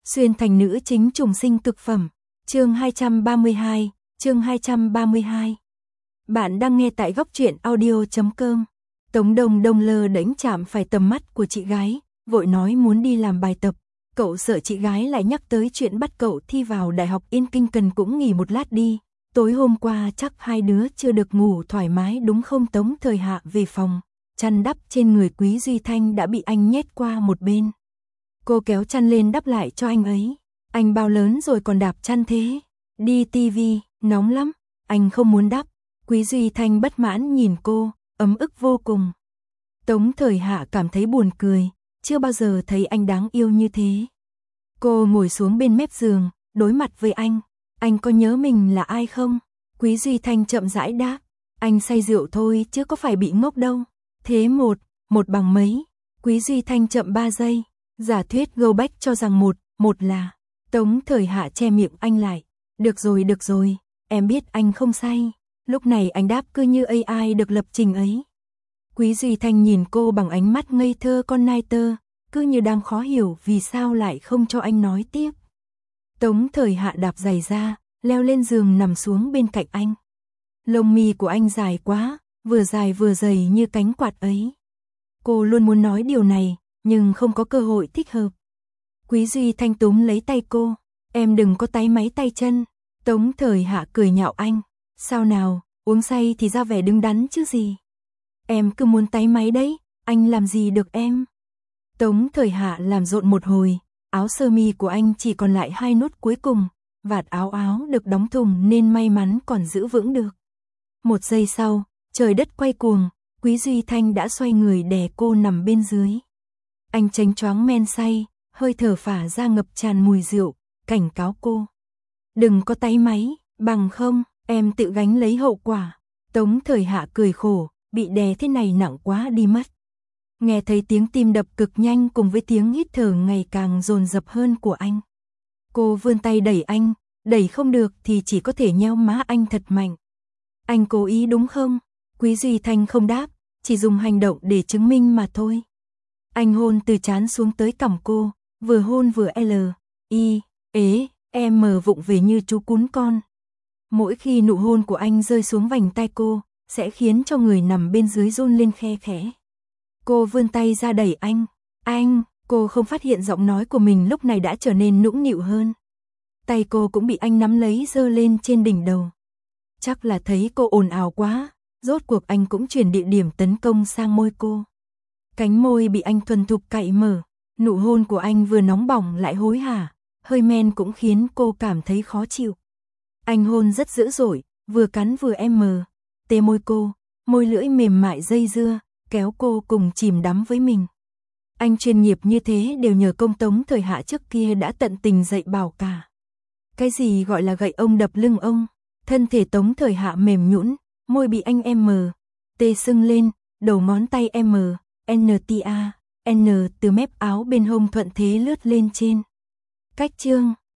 Xuyên thành nữ chính trùng sinh cực phẩm. Chương 232, chương 232. Bạn đang nghe tại góc truyện audio.com. Tống Đông Đông lơ đễnh chạm phải tầm mắt của chị gái, vội nói muốn đi làm bài tập. Cậu sợ chị gái lại nhắc tới chuyện bắt cậu thi vào Đại học Yên Kinh, cần cũng nghỉ một lát đi. Tối hôm qua chắc hai đứa chưa được ngủ thoải mái đúng không? Tống Thời Hạ về phòng, chăn đắp trên người Quý Duy Thanh đã bị anh nhét qua một bên. Cô kéo chăn lên đắp lại cho anh ấy. Anh bao lớn rồi còn đạp chăn thế? Đi tivi, nóng lắm. Anh không muốn đắp. Quý Duy Thanh bất mãn nhìn cô, ấm ức vô cùng. Tống Thời Hạ cảm thấy buồn cười, chưa bao giờ thấy anh đáng yêu như thế. Cô ngồi xuống bên mép giường, đối mặt với anh. Anh có nhớ mình là ai không? Quý Duy Thanh chậm rãi đáp. Anh say rượu thôi chứ có phải bị ngốc đâu. Thế một bằng mấy? Quý Duy Thanh chậm 3 giây. Giả thuyết Go Back cho rằng một là. Tống Thời Hạ che miệng anh lại. Được rồi, em biết anh không say. Lúc này anh đáp cứ như AI được lập trình ấy. Quý Duy Thanh nhìn cô bằng ánh mắt ngây thơ con nai tơ, cứ như đang khó hiểu vì sao lại không cho anh nói tiếp. Tống Thời Hạ đạp giày ra, leo lên giường nằm xuống bên cạnh anh. Lông mi của anh dài quá, vừa dài vừa dày như cánh quạt ấy. Cô luôn muốn nói điều này, nhưng không có cơ hội thích hợp. Quý Duy Thanh túm lấy tay cô. Em đừng có táy máy tay chân. Tống Thời Hạ cười nhạo anh. Sao nào, uống say thì ra vẻ đứng đắn chứ gì. Em cứ muốn táy máy đấy, anh làm gì được em. Tống Thời Hạ làm rộn một hồi, áo sơ mi của anh chỉ còn lại 2 nút cuối cùng, vạt áo được đóng thùng nên may mắn còn giữ vững được. 1 giây sau, trời đất quay cuồng, Quý Duy Thanh đã xoay người đè cô nằm bên dưới. Anh chánh choáng men say, hơi thở phả ra ngập tràn mùi rượu, cảnh cáo cô. Đừng có táy máy, bằng không, em tự gánh lấy hậu quả. Tống Thời Hạ cười khổ, bị đè thế này nặng quá đi mất. Nghe thấy tiếng tim đập cực nhanh cùng với tiếng hít thở ngày càng dồn dập hơn của anh. Cô vươn tay đẩy anh, đẩy không được thì chỉ có thể nhéo má anh thật mạnh. Anh cố ý đúng không? Quý Duy Thanh không đáp, chỉ dùng hành động để chứng minh mà thôi. Anh hôn từ trán xuống tới cằm cô, vừa hôn vừa M vụng về như chú cún con. Mỗi khi nụ hôn của anh rơi xuống vành tai cô, sẽ khiến cho người nằm bên dưới run lên khe khẽ. Cô vươn tay ra đẩy anh, cô không phát hiện giọng nói của mình lúc này đã trở nên nũng nịu hơn. Tay cô cũng bị anh nắm lấy giơ lên trên đỉnh đầu. Chắc là thấy cô ồn ào quá, rốt cuộc anh cũng chuyển địa điểm tấn công sang môi cô. Cánh môi bị anh thuần thục cạy mở, nụ hôn của anh vừa nóng bỏng lại hối hả, hơi men cũng khiến cô cảm thấy khó chịu. Anh hôn rất dữ dội, vừa cắn vừa tê môi cô, môi lưỡi mềm mại dây dưa, kéo cô cùng chìm đắm với mình. Anh chuyên nghiệp như thế đều nhờ công Tống Thời Hạ trước kia đã tận tình dạy bảo cả. Cái gì gọi là gậy ông đập lưng ông, thân thể Tống Thời Hạ mềm nhũn, môi bị anh tê sưng lên, đầu ngón tay N từ mép áo bên hông thuận thế lướt lên trên. Cách chương